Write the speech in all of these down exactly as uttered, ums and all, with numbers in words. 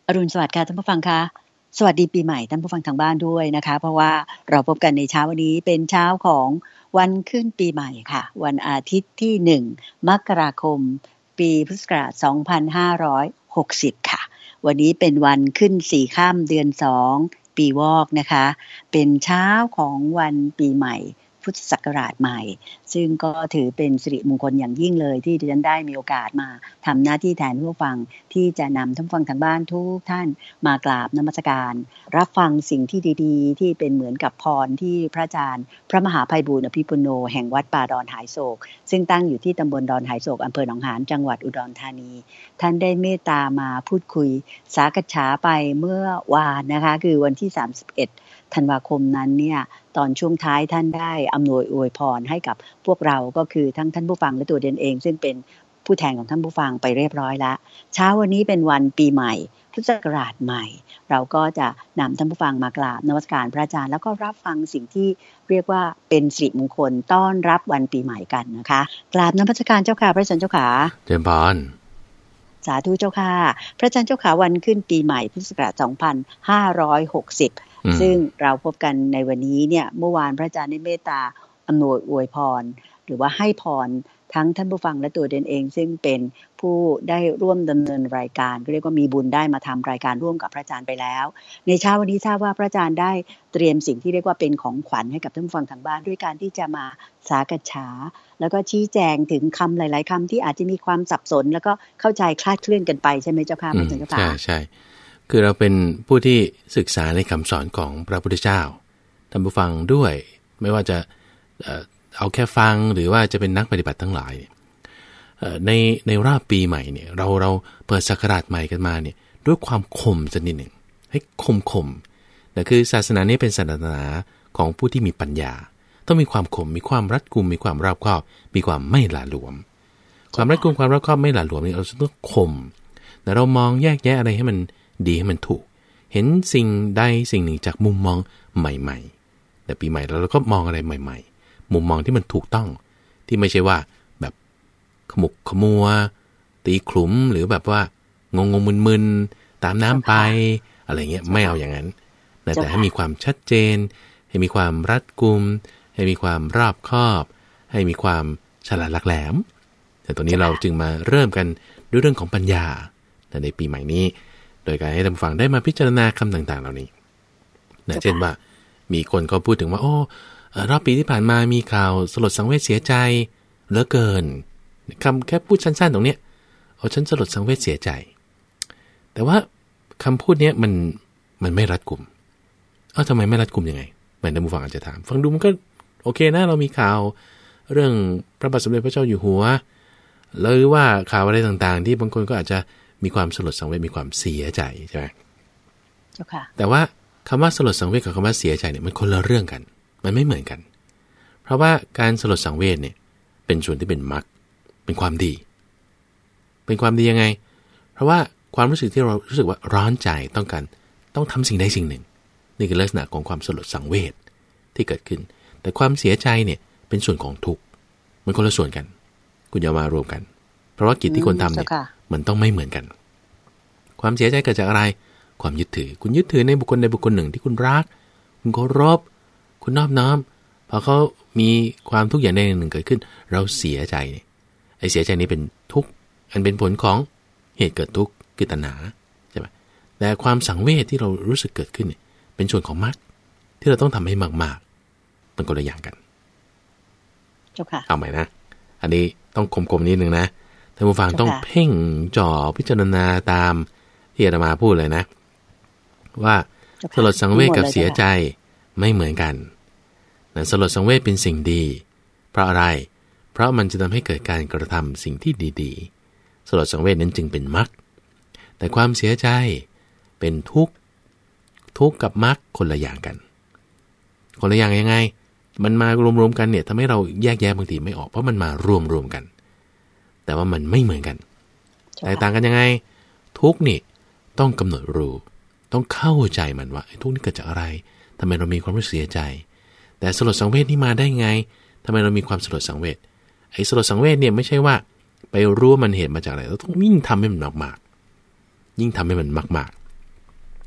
อรุณสวัสดิ์ค่ะท่านผู้ฟังคะสวัสดีปีใหม่ท่านผู้ฟังทางบ้านด้วยนะคะเพราะว่าเราพบกันในเช้าวันนี้เป็นเช้าของวันขึ้นปีใหม่ค่ะวันอาทิตย์ที่หนึ่งมกราคมปีพุทธศักราชสองพันห้าร้อยหกสิบค่ะวันนี้เป็นวันขึ้นสี่ค่ำเดือนสองปีวอกนะคะเป็นเช้าของวันปีใหม่พุทธศักราชใหม่ซึ่งก็ถือเป็นสิริมงคลอย่างยิ่งเลยที่ดิฉันได้มีโอกาสมาทำหน้าที่แทนผู้ฟังที่จะนำท่านฟังทางบ้านทุกท่านมากราบนมัสการรับฟังสิ่งที่ดีๆที่เป็นเหมือนกับพรที่พระอาจารย์พระมหาไพบูลย์อภิปุโนแห่งวัดป่าดอนหายโศกซึ่งตั้งอยู่ที่ตำบลดอนหายโศกอำเภอหนองหานจังหวัดอุดรธานีท่านได้เมตตามาพูดคุยสากฉาไปเมื่อวานนะคะคือวันที่สามสิบเอ็ดธันวาคมนั้นเนี่ยตอนช่วงท้ายท่านได้อำนวยอวยพรให้กับพวกเราก็คือทั้งท่านผู้ฟังและตัวเดนเองซึ่งเป็นผู้แทนของท่านผู้ฟังไปเรียบร้อยแล้วเช้าวันนี้เป็นวันปีใหม่พุทธศักราชใหม่เราก็จะนำท่านผู้ฟังมากราบนมัสการพระอาจารย์แล้วก็รับฟังสิ่งที่เรียกว่าเป็นสิริมงคลต้อนรับวันปีใหม่กันนะคะกราบนมัสการเจ้าค่ะพระอาจารย์เจ้าค่ะเจริญพรสาธุเจ้าค่ะพระอาจารย์เจ้าค่ะวันขึ้นปีใหม่พุทธศักราชสองพันห้าร้อยหกสิบซึ่งเราพบกันในวันนี้เนี่ยเมื่อวานพระอาจารย์ได้เมตตาอำนวยอวยพรหรือว่าให้พรทั้งท่านผู้ฟังและตัวเดนเองซึ่งเป็นผู้ได้ร่วมดำเนินรายการก็เรียกว่ามีบุญได้มาทำรายการร่วมกับพระอาจารย์ไปแล้วในเช้าวันนี้ทราบว่าพระอาจารย์ได้เตรียมสิ่งที่เรียกว่าเป็นของขวัญให้กับท่านผู้ฟังทางบ้านด้วยการที่จะมาสากฉาแล้วก็ชี้แจงถึงคำหลายๆคำที่อาจจะมีความสับสนแล้วก็เข้าใจคลาดเคลื่อนกันไปใช่ไหมเจ้าค่ะพระอาจารย์เจ้าค่ะใช่ใช่คือเราเป็นผู้ที่ศึกษาในคำสอนของพระพุทธเจ้าท่านผู้ฟังด้วยไม่ว่าจะเอาแค่ฟังหรือว่าจะเป็นนักปฏิบัติทั้งหลายในในรอบปีใหม่เนี่ยเราเราเปิดศักราชใหม่กันมาเนี่ยด้วยความคมสักนิดหนึ่งให้คมคมแต่คือศาสนานี้เป็นศาสนาของผู้ที่มีปัญญาต้องมีความคมมีความรัดกุมมีความรอบคอบมีความไม่หละหลวมความรัดกุมความรอบคอบไม่หละหลวมนี่เราต้องคมแต่เรามองแยกแยะอะไรให้มันดีให้มันถูกเห็นสิ่งใดสิ่งหนึ่งจากมุมมองใหม่ๆแต่ปีใหม่เราก็มองอะไรใหม่ๆมุมมองที่มันถูกต้องที่ไม่ใช่ว่าแบบขมุกขมัวตีขลุ่มหรือแบบว่างงงมึนๆตามน้ำไปอะไรเงี้ยไม่เอาอย่างนั้นแต่ให้มีความชัดเจนให้มีความรัดกุมให้มีความรอบคอบให้มีความฉลาดหลักแหลมแต่ตอนนี้เราจึงมาเริ่มกันด้วยเรื่องของปัญญาในปีใหม่นี้โดยการให้ท่านฟังได้มาพิจารณาคำต่างๆเหล่านี้นะเช่นว่ามีคนก็พูดถึงว่าโอ้รอบปีที่ผ่านมามีข่าวสลดสังเวชเสียใจเหลือเกินคำแค่พูดสั้นๆตรงเนี้ยโอ้ฉันสลดสังเวชเสียใจแต่ว่าคำพูดเนี้ยมันมันไม่รัดกุมเอ้าทำไมไม่รัดกุมยังไงเหมือนท่านผู้ฟังอาจจะถามฟังดูมันก็โอเคนะเรามีข่าวเรื่องพระบาทสมเด็จพระเจ้าอยู่หัวหรือว่าข่าวอะไรต่างๆที่บางคนก็อาจจะมีความสลดสังเวชมีความเสียใจใช่ไหมเจ้าค่ะแต่ว่าคำว่าสลดสังเวชกับคำว่าเสียใจเนี่ยมันคนละเรื่องกันมันไม่เหมือนกันเพราะว่าการสลดสังเวชเนี่ยเป็นส่วนที่เป็นมรรคเป็นความดีเป็นความดียังไงเพราะว่าความรู้สึกที่เรารู้สึกว่าร้อนใจต้องการต้องทำสิ่งใดสิ่งหนึ่งนี่คือลักษณะของความสลดสังเวชที่เกิดขึ้นแต่ความเสียใจเนี่ยเป็นส่วนของทุกข์มันคนละส่วนกันคุณอย่ามารวมกันเพราะว่ากิจที่คนทำเนี่ยมันต้องไม่เหมือนกันความเสียใจเกิดจากอะไรความยึดถือคุณยึดถือในบุคคลใดบุคคลหนึ่งที่คุณรักคุณเคารพคุณนอบน้อมพอเขามีความทุกข์อย่างใดอย่างหนึ่งเกิดขึ้นเราเสียใจเนี่ยไอ้เสียใจนี้เป็นทุกข์อันเป็นผลของเหตุเกิดทุกข์คือตัณหาใช่ไหมแต่ความสังเวชที่เรารู้สึกเกิดขึ้นเนี่ยเป็นส่วนของมรรคที่เราต้องทำให้มากๆมันคนละอย่างกันเจ้าค่ะเอาใหม่นะอันนี้ต้องคมๆนิดนึงนะท่านผู้ฟังต้องเพ่งจ่อพิจารณาตามที่อาตมาพูดเลยนะว่าสลดสังเวชกับเสียใจไม่เหมือนกันนะสลดสังเวชเป็นสิ่งดีเพราะอะไรเพราะมันจะทำให้เกิดการกระทำสิ่งที่ดีๆสลดสังเวชนั้นจึงเป็นมรรคแต่ความเสียใจเป็นทุกข์ทุกข์กับมรรคคนละอย่างกันคนละอย่างยังไงมันมารวมๆกันเนี่ยทำให้เราแยกแยะบางทีไม่ออกเพราะมันมารวมๆกันแต่ว่ามันไม่เหมือนกันแตกต่างกันยังไงทุกข์นี่ต้องกำหนดรู้ต้องเข้าใจมันว่าทุกข์นี่เกิดจากอะไรทำไมเรามีความรู้สึกเสียใจแต่สลดสังเวชนี่มาได้ไงทำไมเรามีความสลดสังเวชไอ้สลดสังเวชเนี่ยไม่ใช่ว่าไปรู้ว่ามันเหตุมาจากอะไรเราต้องยิ่งทำให้มันมากๆยิ่งทำให้มันมาก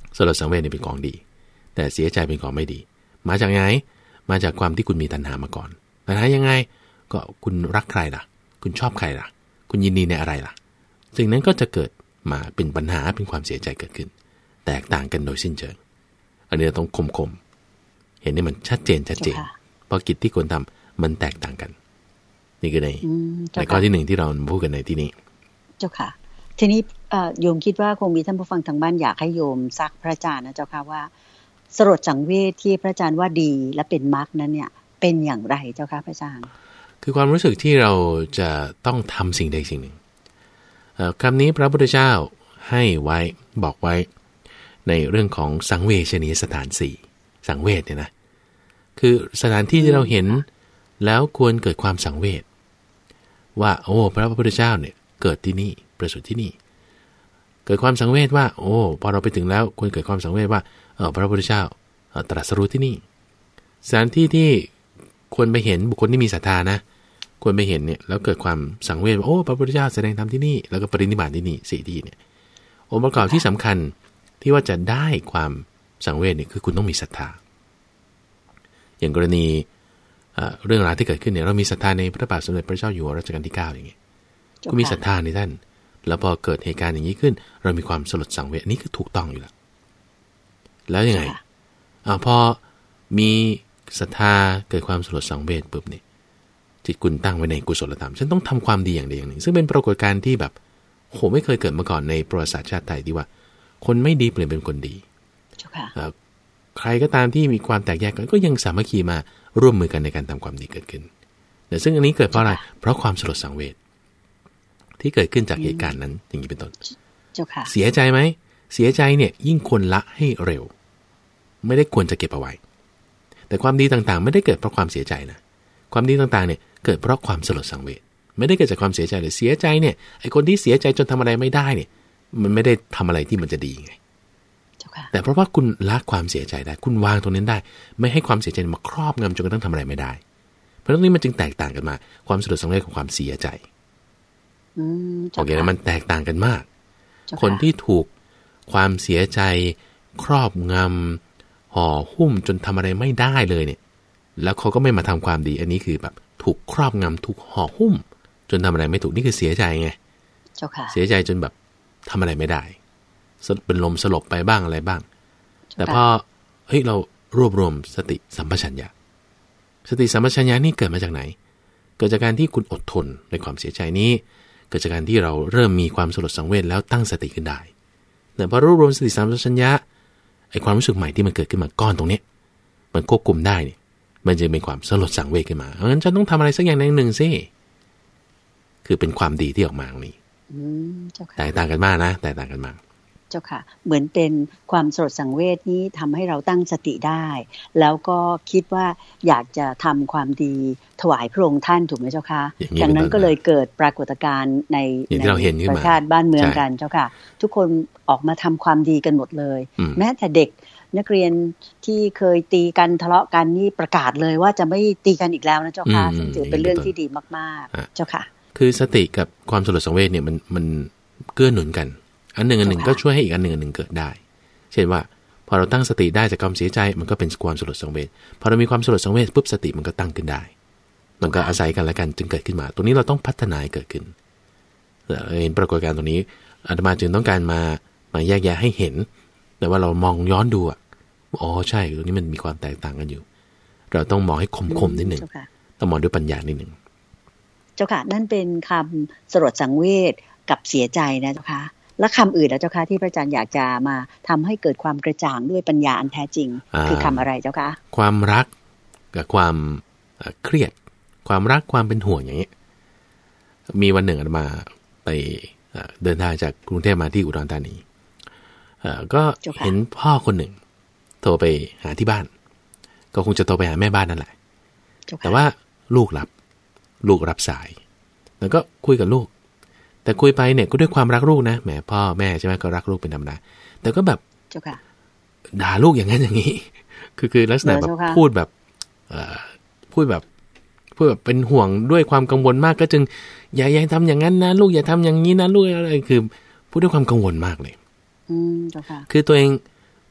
สลดสังเวชนี่เป็นของดีแต่เสียใจเป็นของไม่ดีมาจากไหนมาจากความที่คุณมีตัณหามาก่อนตัณหายังไงก็คุณรักใครล่ะคุณชอบใครล่ะคุณยินดีในอะไรล่ะสิ่งนั้นก็จะเกิดมาเป็นปัญหาเป็นความเสียใจเกิดขึ้นแตกต่างกันโดยสิ้นเชิงอันนี้เราต้องคมคมเห็นนี่มันชัดเจนชัดเจนเพราะกิจที่ควรทำมันแตกต่างกันนี่คือในในข้อที่หนึ่งที่เราพูดกันในที่นี้เจ้าค่ะทีนี้โยมคิดว่าคงมีท่านผู้ฟังทางบ้านอยากให้โยมซักพระอาจารย์นะเจ้าค่ะว่าสลดสังเวชที่พระอาจารย์ว่าดีและเป็นมรรคนั้นเนี่ยเป็นอย่างไรเจ้าค่ะพระอาจารย์คือความรู้สึกที่เราจะต้องทำสิ่งใดสิ่งหนึ่งคำนี้พระพุทธเจ้าให้ไว้บอกไว้ในเรื่องของสังเวชนียสถานสี่สังเวชเนี่ยนะคือสถานที่ที่เราเห็นแล้วควรเกิดความสังเวชว่าโอ้พระพุทธเจ้าเนี่ยเกิดที่นี่ประสูติที่นี่เกิดความสังเวชว่าโอ้พอเราไปถึงแล้วควรเกิดความสังเวชว่าเออพระพุทธเจ้าตรัสรู้ที่นี่สถานที่ที่ควรไปเห็นบุคคลที่มีศรัทธานะควรไปเห็นเนี่ยแล้วเกิดความสังเวชว่าโอ้พระพุทธเจ้าแสดงธรรมที่นี่แล้วก็ปรินิพพานที่นี่สี่ที่เนี่ยองค์ประกอบที่สำคัญที่ว่าจะได้ความสังเวชเนี่ยคือคุณต้องมีศรัทธาอย่างกรณีเรื่องราวที่เกิดขึ้นเนี่ยเรามีศรัทธาในพระบาทสมเด็จพระเจ้าอยู่หัวรัชกาลที่เก้าอย่างเงี้ยก็มีศรัทธาในท่านแล้วพอเกิดเหตุการณ์อย่างนี้ขึ้นเรามีความสลดสังเวชนี่คือถูกต้องอยู่แล้วแล้วยังไงอ่าพอมีศรัทธาเกิดความสลดสังเวชปุ๊บเนี่ยจิตคุณตั้งไว้ในกุศลธรรมฉันต้องทำความดีอย่างใดอย่างหนึ่งซึ่งเป็นปรากฏการณ์ที่แบบโหไม่เคยเกิดมาก่อนในประวัติศาสตร์ชาติไทยที่ว่าคนไม่ดีเปลี่ยนเป็นคนดีใครก็ตามที่มีความแตกแยกกันก็ยังสามัคคีมาร่วมมือกันในการทำความดีเกิดขึ้นแต่ซึ่งอันนี้เกิดเพราะอะไรเพราะความสลดสังเวชที่เกิดขึ้นจากเหตุการณ์นั้นอย่างนี้เป็นต้นเสียใจไหมเสียใจเนี่ยยิ่งควรละให้เร็วไม่ได้ควรจะเก็บเอาไว้แต่ความดีต่างๆไม่ได้เกิดเพราะความเสียใจนะความดีต่างๆเนี่ยเกิดเพราะความสลดสังเวชไม่ได้เกิดจากความเสียใจเลยเสียใจเนี่ยไอ้คนที่เสียใจจนทำอะไรไม่ได้เนี่ยมันไม่ได้ทำอะไรที่มันจะดีไงแต่เพราะว่าคุณละความเสียใจได้คุณวางตรงนั้นได้ไม่ให้ความเสียใจมาครอบงำจนกระทั่งทำอะไรไม่ได้เพราะตรงนี้มันจึงแตกต่างกันมาความสลดสังเวชของความเสียใจโอเคนะมันแตกต่างกันมากคนที่ถูกความเสียใจครอบงำห่อหุ้มจนทำอะไรไม่ได้เลยเนี่ยแล้วเขาก็ไม่มาทำความดีอันนี้คือแบบถูกครอบงำถูกห่อหุ้มจนทำอะไรไม่ถูกนี่คือเสียใจไงเสียใจจนแบบทำอะไรไม่ได้เป็นลมสลบไปบ้างอะไรบ้างแต่พอเฮ้ยเรารวบรวมสติสัมปชัญญะสติสัมปชัญญะนี่เกิดมาจากไหนเกิดจากการที่คุณอดทนในความเสียใจนี้เกิดจากการที่เราเริ่มมีความสลดสังเวชแล้วตั้งสติขึ้นได้แต่พอรวบรวมสติสัมปชัญญะไอ้ความรู้สึกใหม่ที่มันเกิดขึ้นมาก้อนตรงนี้มันควบคุมได้เนี่ยมันจะเป็นความสลดสังเวชขึ้นมาเพราะฉะนั้นฉันต้องทำอะไรสักอย่างหนึ่งสิคือเป็นความดีที่ออกมาตรงนี้แตกต่างกันมากนะแตกต่างกันมากเจ้าค่ะเหมือนเป็นความสลดสังเวชนี้ทำให้เราตั้งสติได้แล้วก็คิดว่าอยากจะทำความดีถวายพระองค์ท่านถูกไหมเจ้าค่ะดังนั้นก็เลยเกิดปรากฏการณ์ในประชาติบ้านเมืองกันเจ้าค่ะทุกคนออกมาทำความดีกันหมดเลยแม้แต่เด็กนักเรียนที่เคยตีกันทะเลาะกันนี่ประกาศเลยว่าจะไม่ตีกันอีกแล้วนะเจ้าค่ะซึ่งถือเป็นเรื่องที่ดีมากๆเจ้าค่ะคือสติกับความสลดสังเวชเนี่ยมันมันเกื้อหนุนกันอันหนึ่งอันหนึ่งก็ช่วยให้อีกอันหนึ่งอันหนึ่งเกิดได้เช่นว่าพอเราตั้งสติได้จากความเสียใจมันก็เป็นความสลดสังเวชพอเรามีความสลดสังเวชปุ๊บสติมันก็ตั้งขึ้นได้มันก็อาศัยกันและกันจึงเกิดขึ้นมาตรงนี้เราต้องพัฒนาให้เกิดขึ้นเห็นปรากฏการณ์ตรงนี้อาตมาจึงต้องการมามาแยกแยะให้เห็นแต่ว่าเรามองย้อนดูอ่ะอ๋อใช่ตรงนี้มันมีความแตกต่างกันอยู่เราต้องมองให้คมๆนิดนึงต้องมองด้วยปัญญานิดนึงเจ้าค่ะนั่นเป็นคำสลดสังเวชกับเสียใจนะเจ้าค่ะและคำอื่นนะเจ้าค่ะที่พระอาจารย์อยากจะมาทำให้เกิดความกระจ่างด้วยปัญญาอันแท้จริงคือคำอะไรเจ้าค่ะความรักกับความเครียดความรักความเป็นห่วงอย่างนี้มีวันหนึ่งอาตมาไปเดินทางจากกรุงเทพมาที่อุดรธานีก็เห็นพ่อคนหนึ่งโทรไปหาที่บ้านก็คงจะโทรไปหาแม่บ้านนั่นแหละแต่ว่าลูกรับลูกรับสายแล้วก็คุยกับลูกแต่คุยไปเนี่ยก็ด้วยความรักลูกนะแหมพ่อแม่ใช่ไหมก็รักลูกเป็นธรรมดาแต่ก็แบบด่าลูกอย่างนั้นอย่างนี้คือคือลักษณะแบบพูดแบบพูดแบบพูดแบบเป็นห่วงด้วยความกังวลมากก็จึงอย่าอย่าทำอย่างนั้นนะลูกอย่าทำอย่างนี้นะลูกอะไรคือพูดด้วยความกังวลมากเลยคือตัวเอง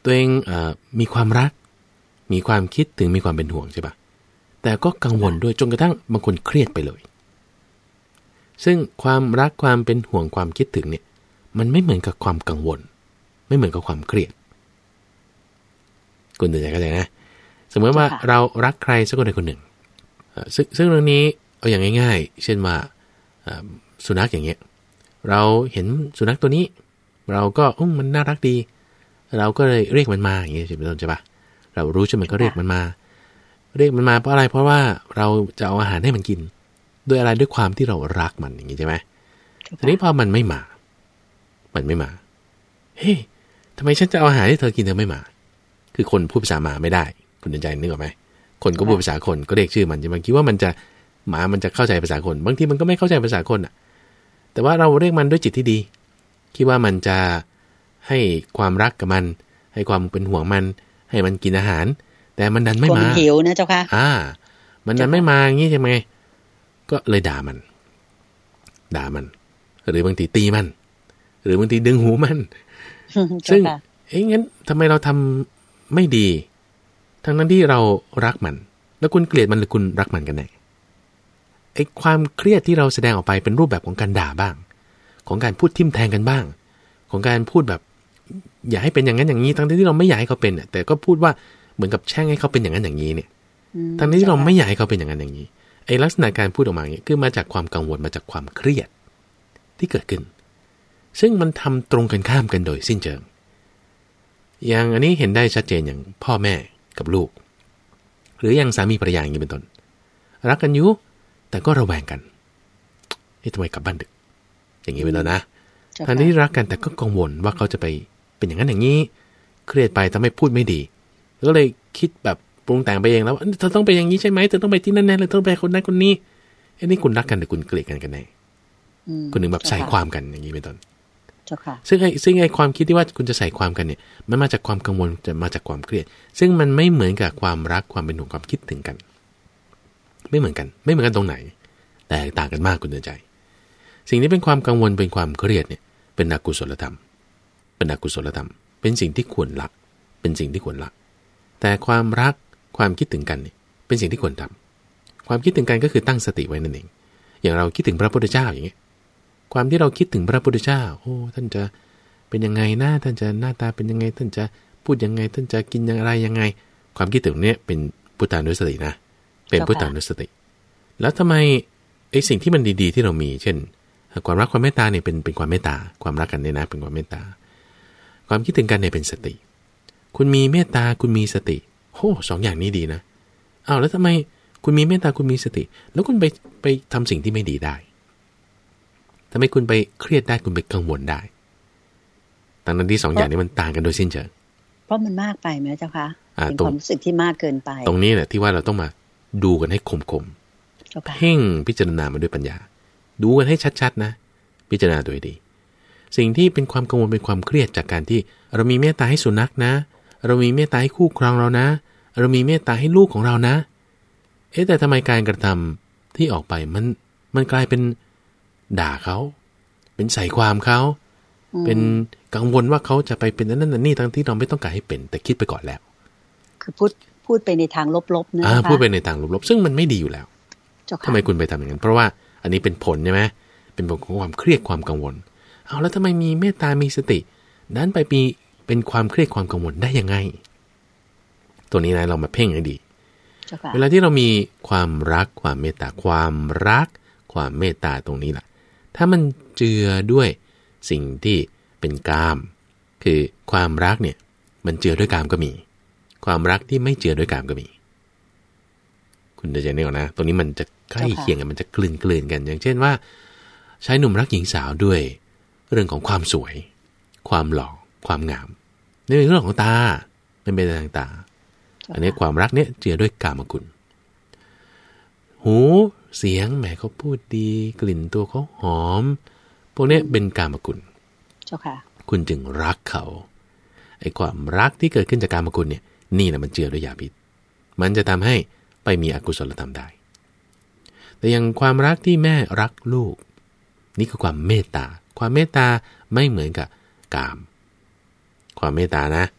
ตัวเองเอ่อมีความรักมีความคิดถึงมีความเป็นห่วงใช่ปะแต่ก็กังวลด้วยจนกระทั่งบางคนเครียดไปเลยซึ่งความรักความเป็นห่วงความคิดถึงเนี่ยมันไม่เหมือนกับความกังวลไม่เหมือนกับความเครียดคุณตื่นใจกันเลยนะสมมติว่าเรารักใครสักคนใดคนหนึ่งซึ่งซึ่งเรื่องนี้เอาอย่างง่ายๆเช่นว่าสุนัขอย่างเงี้ยเราเห็นสุนัขตัวนี้เราก็อุ้มมันน่ารักดีเราก็เลยเรียกมันมาอย่างเงี้ยเป็นต้นใช่ปะเรารู้ใช่ไหมก็เรียกมันมาเรียกมันมาเพราะอะไรเพราะว่าเราจะเอาอาหารให้มันกินด้วยอะไรด้วยความที่เรารักมันอย่างงี้ใช่ไหมทีนี้พอมันไม่มามันไม่มาเฮ้ยทำไมฉันจะเอาอาหารให้เธอกินเธอไม่มาคือคนพูดภาษาหมาไม่ได้คุณใจนึกออกไหมคนก็พูดภาษาคนก็เรียกชื่อมันจะมันคิดว่ามันจะหมามันจะเข้าใจภาษาคนบางทีมันก็ไม่เข้าใจภาษาคนอ่ะแต่ว่าเราเรียกมันด้วยจิตที่ดีคิดว่ามันจะให้ความรักกับมันให้ความเป็นห่วงมันให้มันกินอาหารแต่มันดันไม่มาคนหิวนะเจ้าค่ะอ่ามันดันไม่มาอย่างนี้ใช่ไหมก็เลยด่ามันด่ามันหรือบางทีตีมันหรือบางทีดึงหูมันซึ่งเอ้ยงั้นทำไมเราทำไม่ดีทั้งนั้นที่เรารักมันแล้วคุณเกลียดมันหรือคุณรักมันกันแน่ไอ้ความเครียดที่เราแสดงออกไปเป็นรูปแบบของการด่าบ้างของการพูดทิ่มแทงกันบ้างของการพูดแบบอย่าให้เป็นอย่างนั้นอย่างนี้ทั้งที่เราไม่อยากให้เขาเป็นแต่ก็พูดว่าเหมือนกับแช่งให้เขาเป็นอย่างนั้นอย่างนี้เนี่ยทั้งที่เราไม่อยากให้เขาเป็นอย่างนั้นอย่างนี้ไอ้ลักษณะการพูดออกมาเนี่ยคือมาจากความกังวลมาจากความเครียดที่เกิดขึ้นซึ่งมันทำตรงกันข้ามกันโดยสิ้นเชิงอย่างอันนี้เห็นได้ชัดเจนอย่างพ่อแม่กับลูกหรืออย่างสามีภรรยาอย่างนี้เป็นต้นรักกันอยู่แต่ก็ระแวงกันนี่ทำไมกลับบ้านดึกอย่างนี้ไปแล้วนะทันที่รักกันแต่ก็กังวลว่าเขาจะไปเป็นอย่างนั้นอย่างนี้เครียดไปทำให้พูดไม่ดีก็เลยคิดแบบปรุงแต่งไปเองแล้วว่าเธอต้องไปอย่างนี้ใช่ไหมเธอต้องไปที่นั่นแน่เลยต้องไปคนนั้นคนนี้ไอ้นี่คุณรักกันหรือคุณเกลียดกันกันแน่คนหนึ่งแบบใส่ความกันอย่างนี้เป็นต้นซึ่งไอ้ซึ่งไอ้ความคิดที่ว่าคุณจะใส่ความกันเนี่ยมันมาจากความกังวลจะมาจากความเครียดซึ่งมันไม่เหมือนกับความรักความเป็นห่วงความคิดถึงกันไม่เหมือนกันไม่เหมือนกันตรงไหนแต่ต่างกันมากคุณเตือนใจสิ่งที่เป็นความกังวลเป็นความเครียดเนี่ยเป็นอกุศลธรรมเป็นอกุศลธรรมเป็นสิ่งที่ควรละเป็นสิ่งที่ควรละแต่ความรักความคิดถึงกันเนี่ยเป็นสิ่งที่ควรทำความคิดถึงกันก็คือตั้งสติไว้นั่นเองอย่างเราคิดถึงพระพุทธเจ้าอย่างเงี้ยความที่เราคิดถึงพระพุทธเจ้าโอ้ท่านจะเป็นยังไงหน้าท่านจะหน้าตาเป็นยังไงท่านจะพูดยังไงท่านจะกินอย่างไรยังไงความคิดถึงเนี้ยเป็นพุทธานุสตินะเป็นพุทธานุสติแล้วทำไมไอ้สิ่งที่มันดีๆที่เรามีเช่นความรักความเมตตาเนี่ยเป็นเป็นความเมตตาความรักกันเนี่ยนะเป็นความเมตตาความคิดถึงกันเนี่ยเป็นสติคุณมีเมตตาคุณมีสติโอ้สองอย่างนี้ดีนะอ้าวแล้วทำไมคุณมีเมตตาคุณมีสติแล้วคุณไปไปทำสิ่งที่ไม่ดีได้ทำไมคุณไปเครียดได้คุณไปกังวลได้ตั้งนั้นที่สองอย่างนี้มันต่างกันโดยสิ้นเชิงเพราะมันมากไปไหมเจ้าคะเป็นความรู้สึกที่มากเกินไปตรงนี้แหละที่ว่าเราต้องมาดูกันให้คมๆเพ่งพิจารณามาด้วยปัญญาดูกันให้ชัดๆนะพิจารณาโดยดีสิ่งที่เป็นความกังวลเป็นความเครียดจากการที่เรามีเมตตาให้สุนัขนะเรามีเมตตาให้คู่ครองเรานะเรามีเมตตาให้ลูกของเรานะเอ๊ะแต่ทำไมการกระทำที่ออกไปมันมันกลายเป็นด่าเขาเป็นใส่ความเขาเป็นกังวลว่าเขาจะไปเป็นนั่นนั่นนี่ทั้งที่เราไม่ต้องการให้เป็นแต่คิดไปก่อนแล้วคือพูดพูดไปในทางลบๆนะคะพูดไปในทางลบๆซึ่งมันไม่ดีอยู่แล้วทำไมคุณไปทำอย่างนั้นเพราะว่าอันนี้เป็นผลใช่ไหมเป็นผลของความเครียดความกังวลเอาแล้วทำไมมีเมตตามีสตินั้นไปมีเป็นความเครียดความกังวลได้ยังไงตัวนี้นะเรามาเพ่งให้ดีเวลาที่เรามีความรักความเมตตาความรักความเมตตาตรงนี้แหละถ้ามันเจือด้วยสิ่งที่เป็นกามคือความรักเนี่ยมันเจือด้วยกามก็มีความรักที่ไม่เจือด้วยกามก็มีคุณจะเห็นได้ก่อนนะตรงนี้มันจะใกล้เคียงกันมันจะกลืนกลืนกันอย่างเช่นว่าชายหนุ่มรักหญิงสาวด้วยเรื่องของความสวยความหล่อความงามในเรื่องของตาเป็นไปต่างๆอันนี้ความรักเนี่ยเจือด้วยกามคุณหูเสียงแหมเขาพูดดีกลิ่นตัวเขาหอมพวกนี้เป็นกามคุณเจ้าค่ะคุณจึงรักเขาไอ้ความรักที่เกิดขึ้นจากกามคุณเนี่ยนี่แหละมันเจือด้วยยาพิษมันจะทำให้ไปมีอกุศลธรรมได้แต่อย่างความรักที่แม่รักลูกนี่คือความเมตตาความเมตตาไม่เหมือนกับกามความเมตตานะ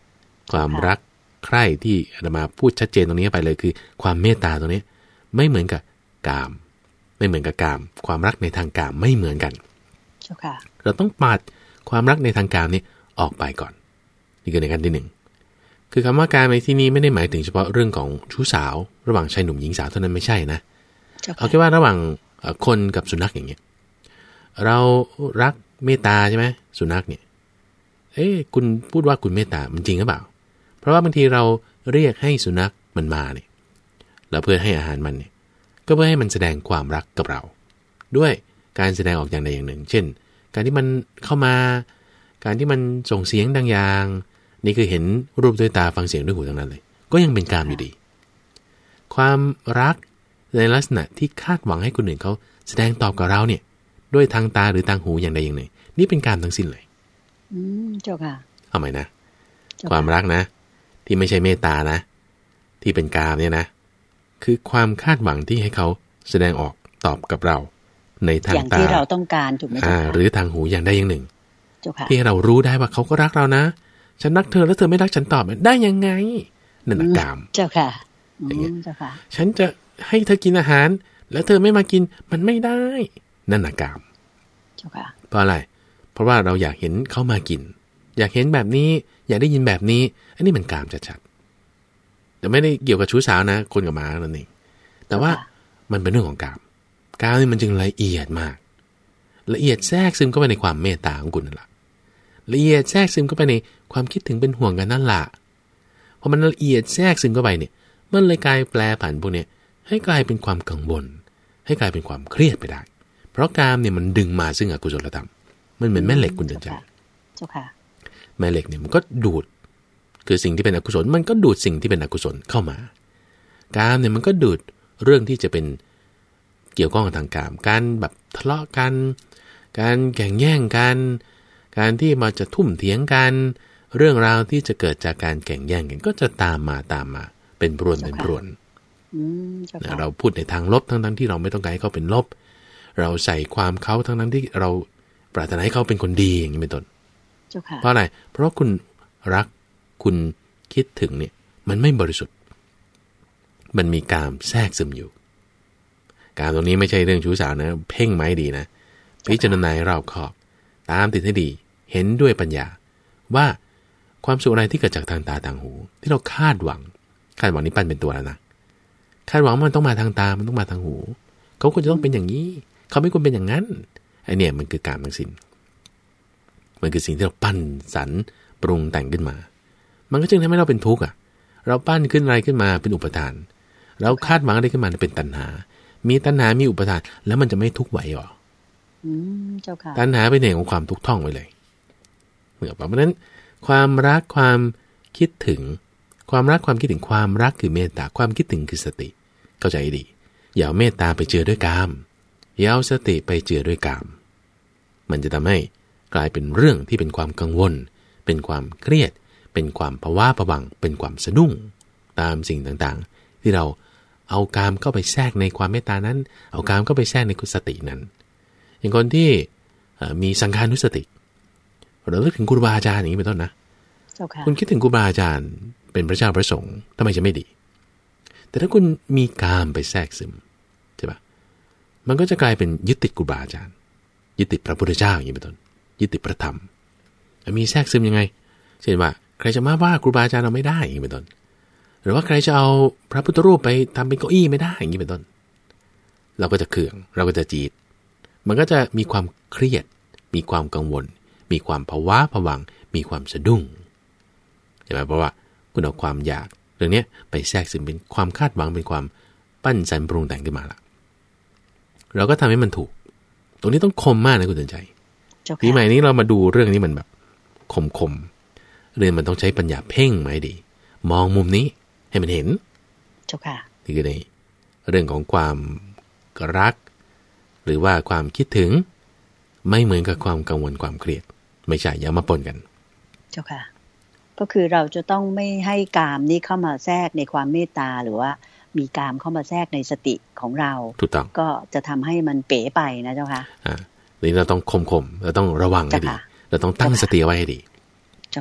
ความรักใคร่ที่อาตมาพูดชัดเจนตรงนี้ไปเลยคือความเมตตาตรงนี้ไม่เหมือนกับกามไม่เหมือนกับกามความรักในทางกามไม่เหมือนกันเราต้องปัดความรักในทางกามนี้ออกไปก่อนนี่คือในขั้นที่หนึ่งคือคำว่ากามในที่นี้ไม่ได้หมายถึงเฉพาะเรื่องของชู้สาวระหว่างชายหนุ่มหญิงสาวเท่านั้นไม่ใช่นะเอาแค่ว่าระหว่างคนกับสุนัขอย่างเงี้ยเรารักเมตตาใช่ไหมสุนัขเนี่ยเอ้คุณพูดว่าคุณเมตตามันจริงหรือเปล่าเพราะว่าบางทีเราเรียกให้สุนัขมันมาเนี่ยเราเพื่อให้อาหารมันเนี่ยก็เพื่อให้มันแสดงความรักกับเราด้วยการแสดงออกอย่างใดอย่างหนึ่งเช่นการที่มันเข้ามาการที่มันส่งเสียงดังอย่างนี่คือเห็นรูปด้วยตาฟังเสียงด้วยหูทั้งนั้นเลยก็ยังเป็นกามอยู่ดีความรักในลักษณะที่คาดหวังให้คนอื่นเขาแสดงตอบกับเราเนี่ยด้วยทางตาหรือทางหูอย่างใดอย่างหนึ่งนี่เป็นกามทั้งสิ้นเลยอืมเจ้าค่ะเอาใหม่นะความรักนะที่ไม่ใช่เมตตานะที่เป็นกามเนี่ยนะคือความคาดหวังที่ให้เขาแสดงออกตอบกับเราในทางตาอย่างที่เราต้องการถูกไหมเจ้าค่ะหรือทางหูอย่างใดอย่างหนึ่งเจ้าค่ะที่เรารู้ได้ว่าเขาก็รักเรานะฉันรักเธอแล้วเธอไม่รักฉันตอบได้ยังไงนั่นน่ะกามเจ้าค่ะอย่างเงี้ยเจ้าค่ะฉันจะให้เธอกินอาหารแล้วเธอไม่มากินมันไม่ได้นั่นน่ะกามเจ้าค่ะเพราะอะไรเพราะว่าเราอยากเห็นเขามากินอยากเห็นแบบนี้อยากได้ยินแบบนี้อันนี้มันกามชัดๆแต่ไม่ได้เกี่ยวกับชู้สาวนะคนกับหมานั่นเองแต่ว่ามันเป็นเรื่องของกามกามนี่มันจึงละเอียดมากละเอียดแทรกซึมเข้าไปในความเมตตาของคุณนั่นแหละละเอียดแทรกซึมเข้าไปในความคิดถึงเป็นห่วงกันนั่นแหละพอมันละเอียดแทรกซึมเข้าไปเนี่ยมันเลยกลายแปลผันพวกนี้ให้กลายเป็นความกังวลให้กลายเป็นความเครียดไปได้เพราะกามเนี่ยมันดึงมาซึ่งอกุศลธรรมมันเหมือนแม่เหล็กคุณเดินใจเจ้าค่ะแม่เหล็กเนี่ยมันก็ดูดคือสิ่งที่เป็นอกุศลมันก็ดูดสิ่งที่เป็นอกุศลเข้ามากามเนี่ยมันก็ดูดเรื่องที่จะเป็นเกี่ยวข้องกับทางกามการแบบทะเลาะกันการแข่งแย่งกันการที่มาจะทุ่มเถียงกันเรื่องราวที่จะเกิดจากการแข่งแย่งกันก็จะตามมาตามมาเป็นปรวนเป็นปรวนเราพูดในทางลบทั้งทั้งที่เราไม่ต้องการให้เขาเป็นลบเราใส่ความเขาทั้งนั้นที่เราปรารถนาให้เขาเป็นคนดีอย่างนี้เป็นต้นเพราะอะไรเพราะคุณรักคุณคิดถึงเนี่ยมันไม่บริสุทธิ์มันมีกามแทรกซึมอยู่กามตรงนี้ไม่ใช่เรื่องชู้สาวนะเพ่งไม้ดีนะพิจารณาให้รอบคอบตามติดให้ดีเห็นด้วยปัญญาว่าความสุขอะไรที่เกิดจากทางตาทางหูที่เราคาดหวังคาดหวังนี้ปั้นเป็นตัวแล้วนะคาดหวังมันต้องมาทางตามันต้องมาทางหูเขาควรจะต้องเป็นอย่างนี้เขาไม่ควรเป็นอย่างนั้นไอเนี่ยมันคือกามทั้งสิ้นมันคือสิ่งที่เราปั้นสรรปรุงแต่งขึ้นมามันก็จึงทำให้เราเป็นทุกข์อ่ะเราปั้นขึ้นอะไรขึ้นมาเป็นอุปทานเราคาดหวังอะไรขึ้นมาเป็นตัณหามีตัณหามีอุปทานแล้วมันจะไม่ทุกข์ไหวหรออืมเจ้าค่ะตัณหาเป็นเหตุของความทุกข์ท่องไว้เลยเหมือนเพราะฉะนั้นความรักความคิดถึงความรักความคิดถึงความรักคือเมตตาความคิดถึงคือสติเข้าใจดีอย่าเอาเมตตาไปเจือด้วยกามอย่าเอาสติไปเจือด้วยกามมันจะทำให้กลายเป็นเรื่องที่เป็นความกังวลเป็นความเครียดเป็นความภาวะผวังเป็นความสะดุ้งตามสิ่งต่างๆที่เราเอากามเข้าไปแทรกในความเมตตานั้นเอากามเข้าไปแทรกในสตินั้นอย่างคนที่มีสังขานุสติเราคิดถึงครูบาอาจารย์อย่างนี้เป็นต้นนะคุณคิดถึงครูบาอาจารย์เป็นพระเจ้าพระสงฆ์ทำไมจะไม่ดีแต่ถ้าคุณมีกามไปแทรกซึมใช่ปะมันก็จะกลายเป็นยึดติดครูบาอาจารย์ยึดติดพระพุทธเจ้าอย่างนี้เป็นต้นยึดติดพระธรรมมีแทรกซึมยังไงเช่นว่าใครจะมาว่าครูบาอาจารย์เราไม่ได้อย่างนี้เป็นต้นหรือว่าใครจะเอาพระพุทธรูปไปทำเป็นเก้าอี้ไม่ได้อย่างนี้เป็นต้นเราก็จะเคืองเราก็จะจีดมันก็จะมีความเครียดมีความกังวลมีความภาวะผวังมีความสะดุ้งใช่ไหมเพราะว่าคุณเอาความอยากเรื่องนี้ไปแทรกซึมเป็นความคาดหวังเป็นความปั้นสรรปรุงแต่งขึ้นมาละเราก็ทำให้มันถูกตรงนี้ต้องคมมากนะคุณเตือนใจปีใหม่นี้เรามาดูเรื่องนี้มันแบบคมๆเรื่องมันต้องใช้ปัญญาเพ่งไหมดีมองมุมนี้ให้มันเห็นเจ้าค่ะนี่คือในเรื่องของความรักหรือว่าความคิดถึงไม่เหมือนกับความกังวลความเครียดไม่ใช่อย่ามาปนกันเจ้าค่ะก็คือเราจะต้องไม่ให้กามนี้เข้ามาแทรกในความเมตตาหรือว่ามีกามเข้ามาแทรกในสติของเราถูกต้องก็จะทำให้มันเป๋ไปนะเจ้าค่ะอ่านี่เราต้องคมๆเราต้องระวังให้ดีเราต้องตั้งสติไว้ให้ดีเจ้าค่ะ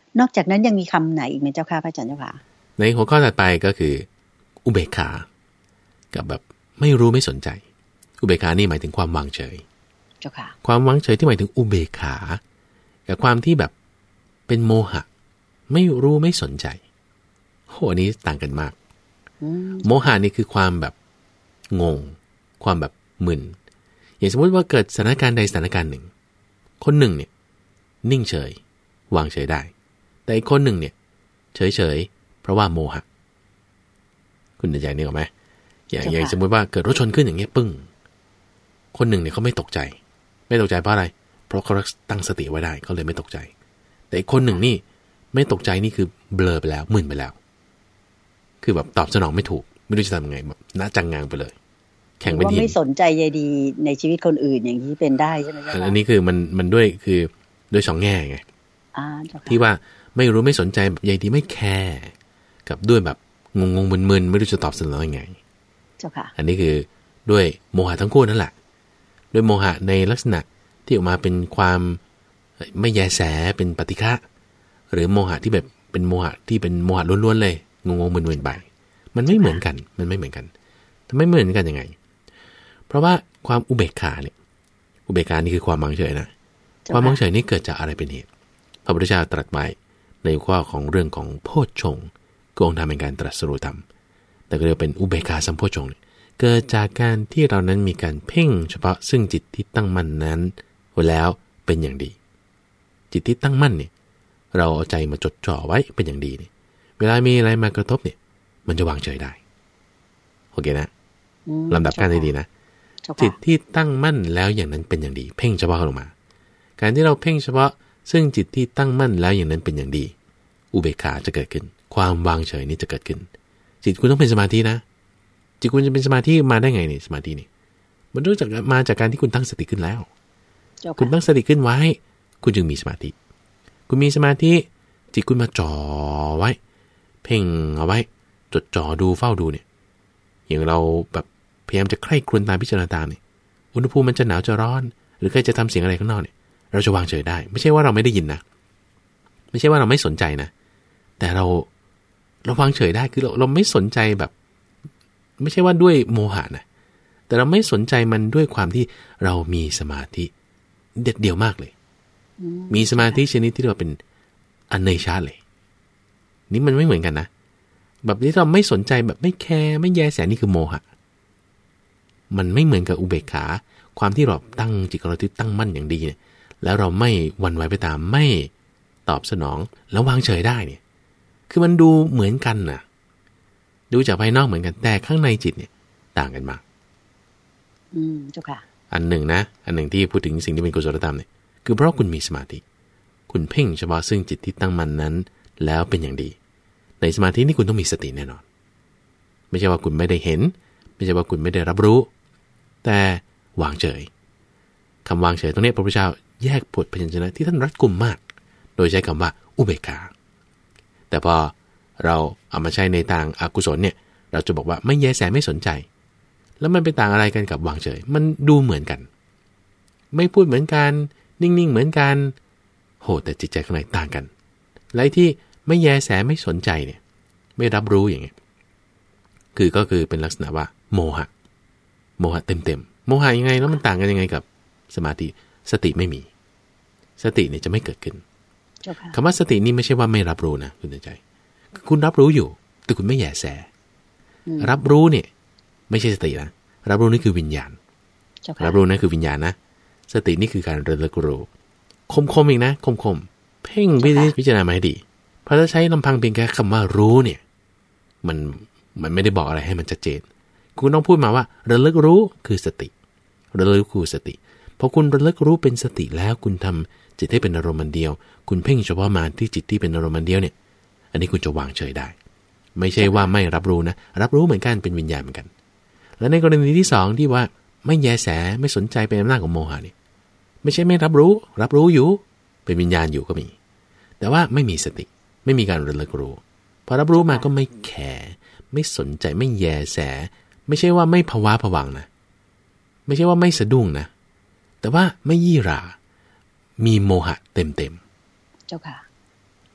นอกจากนั้นยังมีคำไหนอีกไหมเจ้าค่ะพระอาจารย์เจ้าค่ะในหัวข้อถัดไปก็คืออุเบกขากับแบบไม่รู้ไม่สนใจอุเบกขานี่หมายถึงความวางเฉยเจ้าค่ะความวางเฉยที่หมายถึงอุเบกขากับความที่แบบเป็นโมหะไม่รู้ไม่สนใจโหอันนี้ต่างกันมากโมหะนี่คือความแบบงงความแบบมึนอย่างสมมติว่าเกิดสถานการณ์ใดสถานการณ์หนึ่งคนหนึ่งเนี่ยนิ่งเฉยวางเฉยได้แต่อีกคนหนึ่งเนี่ยเฉยเฉยเพราะว่าโมหะคุณเข้าใจนี่หรอไหมอย่างอย่างสมมติว่าเกิดรถชนขึ้นอย่างเงี้ยปึ้งคนหนึ่งเนี่ยเขาไม่ตกใจไม่ตกใจเพราะอะไรเพราะเขาตั้งสติไว้ได้เขาเลยไม่ตกใจแต่อีกคนหนึ่งนี่ไม่ตกใจนี่คือเบลอไปแล้วมึนไปแล้วคือแบบตอบสนองไม่ถูกไม่รู้จะทำยังไงแบบน่าจังงังไปเลยแข่งเป็นหินว่าไม่สนใจใยดีในชีวิตคนอื่นอย่างนี้เป็นได้ใช่ไหมครับอันนี้คือมันมันด้วยคือด้วยสองแง่ไงที่ว่าไม่รู้ไม่สนใจแบบใยดีไม่แคร์กับด้วยแบบงงงมึนๆไม่รู้จะตอบสนองยังไงเจ้าค่ะอันนี้คือด้วยโมหะทั้งคู่นั่นแหละด้วยโมหะในลักษณะที่ออกมาเป็นความไม่แยแสเป็นปฏิฆะหรือโมหะที่แบบเป็นโมหะที่เป็นโมหะล้วนๆเลยงงงมึนๆไปมันไม่เหมือนกันมันไม่เหมือนกันทำไมไม่เหมือนกันยังไงเพราะว่าความอุเบกขาเนี่ยอุเบกขานี่คือความวางเฉยนะความวางเฉยนี่เกิดจากอะไรเป็นเหตุพระพุทธเจ้าตรัสไว้ในข้อของเรื่องของโพชฌงค์กองทำเป็นการตรัสรู้ธรรมแต่ก็เรียกเป็นอุเบกขาสัมโพชฌงค์เกิดจากการที่เรานั้นมีการเพ่งเฉพาะซึ่งจิตที่ตั้งมั่นนั้นไว้แล้วเป็นอย่างดีจิตที่ตั้งมั่นเนี่ยเราเอาใจมาจดจ่อไว้เป็นอย่างดีเนี่ยเวลามีอะไรมากระทบเนี่ยมันจะวางเฉยได้โอเคนะลำดับการให้ดีนะจิตที่ตั้งมั่นแล้วอย่างนั้นเป็นอย่างดีเพ่งเฉพาะลงมาการที่เราเพ่งเฉพาะซึ่งจิตที่ตั้งมั่นแล้วอย่างนั้นเป็นอย่างดีอุเบกขาจะเกิดขึ้นความวางเฉยนี้จะเกิดขึ้นจิตคุณต้องเป็นสมาธินะจิตคุณจะเป็นสมาธิมาได้ไงนี่สมาธินี่มันรู้จักมาจากการที่คุณตั้งสติขึ้นแล้วคุณตั้งสติขึ้นไว้คุณจึงมีสมาธิคุณมีสมาธิจิตคุณมาจ่อไว้เพ่งเอาไว้จดจ่อดูเฝ้าดูเนี่ยอย่างเราแบบพยายามจะใคร่ครวญตามพิจารณาตามเนี่ยอุณหภูมิมันจะหนาวจะร้อนหรือใครจะทำเสียงอะไรข้างนอกเนี่ยเราจะวางเฉยได้ไม่ใช่ว่าเราไม่ได้ยินนะไม่ใช่ว่าเราไม่สนใจนะแต่เราเราวางเฉยได้คือเราเราไม่สนใจแบบไม่ใช่ว่าด้วยโมหะนะแต่เราไม่สนใจมันด้วยความที่เรามีสมาธิเด็ดเดี่ยวมากเลยมีสมาธิชนิดที่เราเป็นอเนชาเลยนี่มันไม่เหมือนกันนะแบบที่เราไม่สนใจแบบไม่แคร์ไม่แยแสนี่คือโมหะมันไม่เหมือนกับอุเบกขาความที่เราตั้งจิตของเราที่ตั้งมั่นอย่างดีเนี่ยแล้วเราไม่หวั่นไหวไปตามไม่ตอบสนองแล้ววางเฉยได้เนี่ยคือมันดูเหมือนกันนะดูจากภายนอกเหมือนกันแต่ข้างในจิตเนี่ยต่างกันมากอืมเจ้าค่ะอันหนึ่งนะอันหนึ่งที่พูดถึงสิ่งที่เป็นกุศลธรรมเนี่ยคือเพราะคุณมีสมาธิคุณเพ่งเฉพาะซึ่งจิตที่ตั้งมั่นนั้นแล้วเป็นอย่างดีในสมาธินี่คุณต้องมีสติแน่นอนไม่ใช่ว่าคุณไม่ได้เห็นไม่ใช่ว่าคุณไม่ได้รับรู้แต่วางเฉยคำวางเฉยตรงนี้พระพุทธเจ้าแยกบทพยัญชนะที่ท่านรัดกุมมากโดยใช้คำว่าอุเบกขาแต่พอเราเอามาใช้ในทางอกุศลเนี่ยเราจะบอกว่าไม่แยแสไม่สนใจแล้วมันเป็นต่างอะไรกันกับวางเฉยมันดูเหมือนกันไม่พูดเหมือนกันนิ่งๆเหมือนกันโหแต่จิตใจข้างในต่างกันและที่ไม่แยแสไม่สนใจเนี่ยไม่รับรู้อย่างเงี้ยคือก็คือเป็นลักษณะว่าโมหะโมหะเต็มๆโมหะยังไงแล้วมันต่างกันยังไงกับสมาธิสติไม่มีสติเนี่ยจะไม่เกิดขึ้นคำว่าสตินี่ไม่ใช่ว่าไม่รับรู้นะคุณใจคุณรับรู้อยู่แต่คุณไม่แยแสรับรู้เนี่ยไม่ใช่สตินะรับรู้นี่คือวิญญาณรับรู้นั่นคือวิญญาณนะสตินี่คือการระลึกรู้คมๆอีกนะคมๆเพ่งพิจารณามาให้ดีเพราะถ้าใช้ลำพังเพียงแค่คำว่ารู้เนี่ยมันมันไม่ได้บอกอะไรให้มันชัดเจนคุณต้องพูดมาว่าระลึกรู้คือสติระลึกคือสติพอคุณระลึกรู้เป็นสติแล้วคุณทำจิตให้เป็นอารมณ์เดียวคุณเพ่งเฉพาะมาที่จิตที่เป็นอารมณ์เดียวเนี่ยอันนี้คุณจะวางเฉยได้ไม่ใช่ว่าไม่รับรู้นะรับรู้เหมือนกันเป็นวิญญาณเหมือนกันและในกรณีที่สองที่ว่าไม่แยแสไม่สนใจเป็นอำนาจของโมหะนี่ไม่ใช่ไม่รับรู้รับรู้อยู่เป็นวิญญาณอยู่ก็มีแต่ว่าไม่มีสติไม่มีการระลึกรู้พอรับรู้มาก็ไม่แคร์ไม่สนใจไม่แยแสไม่ใช่ว่าไม่ภาวะผวังนะไม่ใช่ว่าไม่สะดุ้งนะแต่ว่าไม่ยี่หร่ามีโมหะเต็มๆเจ้าค่ะ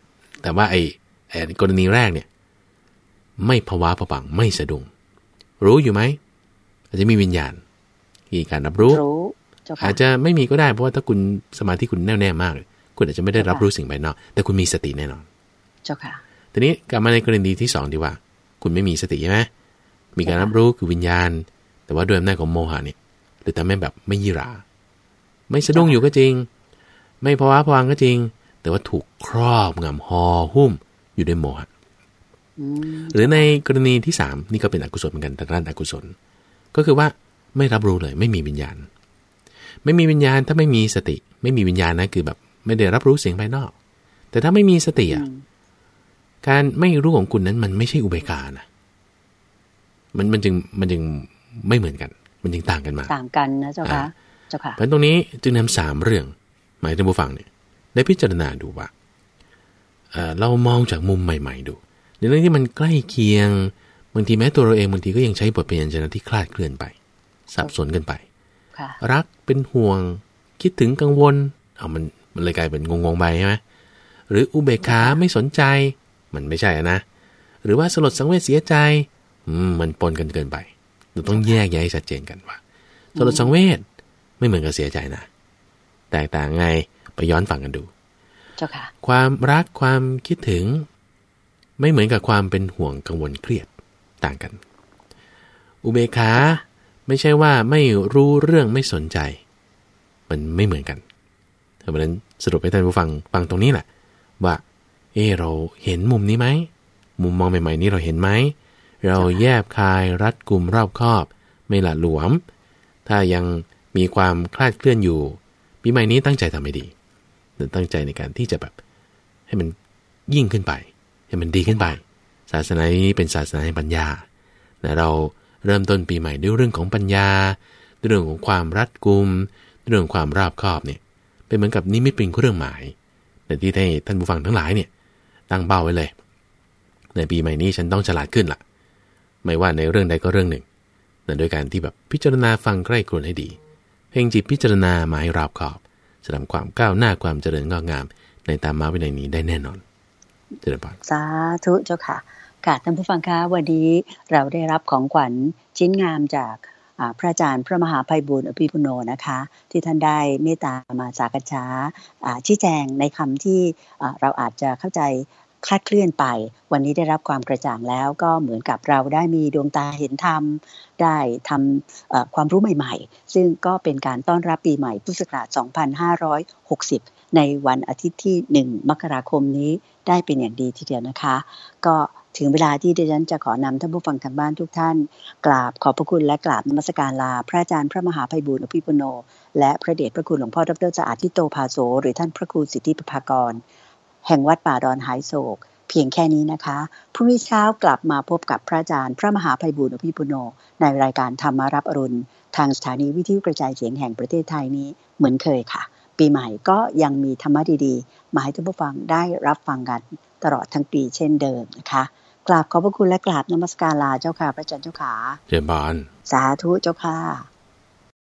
แต่ว่าไอ้กรณีแรกเนี่ยไม่ภาวะผวังไม่สะดุ้งรู้อยู่ไหมอาจจะมีวิญญาณมีการรับรู้อาจจะไม่มีก็ได้เพราะว่าถ้าคุณสมาธิคุณแน่วแน่มากคุณอาจจะไม่ได้รับรู้สิ่งภายนอกแต่คุณมีสติแน่นอนเจ้าค่ะทีนี้กลับมาในกรณีที่สองดีว่าคุณไม่มีสติใช่ไหมมีการรับรู้คือวิญญาณแต่ว่าด้วยอำนาจของโมหะเนี่ยหรือทำให้แบบไม่ยี่หราไม่สะดุ้งอยู่ก็จริงไม่ภาวะผวังก็จริงแต่ว่าถูกครอบงำห่อหุ้มอยู่ด้วยโมหะหรือในกรณีที่สามนี่ก็เป็นอกุศลเหมือนกันแต่ด้านอกุศลก็คือว่าไม่รับรู้เลยไม่มีวิญญาณไม่มีวิญญาณถ้าไม่มีสติไม่มีวิญญาณนะคือแบบไม่ได้รับรู้เสียงภายนอกแต่ถ้าไม่มีสติอ่ะการไม่รู้ของคุณนั้นมันไม่ใช่อุเบกขานะมันมันจึงมันจึงไม่เหมือนกันมันจึงต่างกันมาต่างกันนะเจ้าค่ะเจ้าค่ะเพราะตรงนี้จึงนำสามเรื่องหมายถึงผู้ฟังเนี่ยได้พิจารณาดูว่าเอ่อเรามองจากมุมใหม่ๆดูในเรื่องที่มันใกล้เคียงบางทีแม้ตัวเราเองบางทีก็ยังใช้บทพยัญชนะที่คลาดเคลื่อนไปสับสนกันไปรักเป็นห่วงคิดถึงกังวลเอามันมันเลยกลายเป็นงงๆไปใช่ไหมหรืออุเบกขาไม่สนใจมันไม่ใช่นะหรือว่าสลดสังเวชเสียใจอืมมันปนกันเกินไปเราต้องแยกแยะให้ชัดเจนกันว่าสลดสังเวชไม่เหมือนกับเสียใจนะแตกต่างไงไปย้อนฟังกันดูเจ้าค่ะความรักความคิดถึงไม่เหมือนกับความเป็นห่วงกังวลเครียดต่างกันอุเบกขาไม่ใช่ว่าไม่รู้เรื่องไม่สนใจมันไม่เหมือนกันเพราะฉะนั้นสรุปให้ท่านผู้ฟังฟังตรงนี้แหละว่าเออเราเห็นมุมนี้ไหมมุมมองใหม่ๆนี้เราเห็นไหมเราแยบคายรัดกุมรอบคอบไม่หละหลวมถ้ายังมีความคลาดเคลื่อนอยู่ปีใหม่นี้ตั้งใจทำให้ดีตั้งใจในการที่จะแบบให้มันยิ่งขึ้นไปให้มันดีขึ้นไปศาสนานี้เป็นศาสนาแห่งปัญญาและเราเริ่มต้นปีใหม่ด้วยเรื่องของปัญญาด้วยเรื่องของความรัดกุมเรื่องความรอบคอบเนี่ยเป็นเหมือนกับนิมิตเป็นเครื่องหมายแต่ที่ให้ท่านผู้ฟังทั้งหลายเนี่ยตั้งเป้าไว้เลยในปีใหม่นี้ฉันต้องฉลาดขึ้นล่ะไม่ว่าในเรื่องใดก็เรื่องหนึ่งโดยการที่แบบพิจารณาฟังใกล้ครวญให้ดีเพ่งจิตพิจารณามาให้รอบขอบจะทำความก้าวหน้าความเจริญงอกงามในตามมหาวินัยนี้ได้แน่นอนเจริญพรสาธุเจ้าค่ะค่ะท่านผู้ฟังคะวันนี้เราได้รับของขวัญชิ้นงามจากพระอาจารย์พระมหาไพบูลย์อภิปุโนนะคะที่ท่านได้เมตตามาสักษาชี้แจงในคำที่เราอาจจะเข้าใจคลาดเคลื่อนไปวันนี้ได้รับความกระจ่างแล้วก็เหมือนกับเราได้มีดวงตาเห็นธรรมได้ทำความรู้ใหม่ๆซึ่งก็เป็นการต้อนรับปีใหม่พุทธศักราชสองพันห้าร้อยหกสิบในวันอาทิตย์ที่หนึ่งมกราคมนี้ได้เป็นอย่างดีทีเดียวนะคะก็ถึงเวลาที่ดิฉันจะขอนำท่านผู้ฟังทางบ้านทุกท่านกราบขอบพระคุณและกราบนมัสการลาพระอาจารย์พระมหาไพบูลย์อภิปุโนและพระเดชพระคุณหลวงพ่อดร.สะอาดทิโตภาโสหรือท่านพระครูสิทธิประภากรแห่งวัดป่าดอนหายโศกเพียงแค่นี้นะคะพรุ่งนี้เช้ากลับมาพบกับพระอาจารย์พระมหาไพบูลย์อภิปุโนในรายการธรรมารับอรุณทางสถานีวิทยุกระจายเสียงแห่งประเทศไทยนี้เหมือนเคยค่ะปีใหม่ก็ยังมีธรรมะดีๆมาให้ท่านผู้ฟังได้รับฟังกันตลอดทั้งปีเช่นเดิมนะคะกราบขอบพระคุณและกราบนมัสการลาเจ้าค่ะพระอาจารย์เจ้าค่ะเจริญพรสาธุเจ้าค่ะ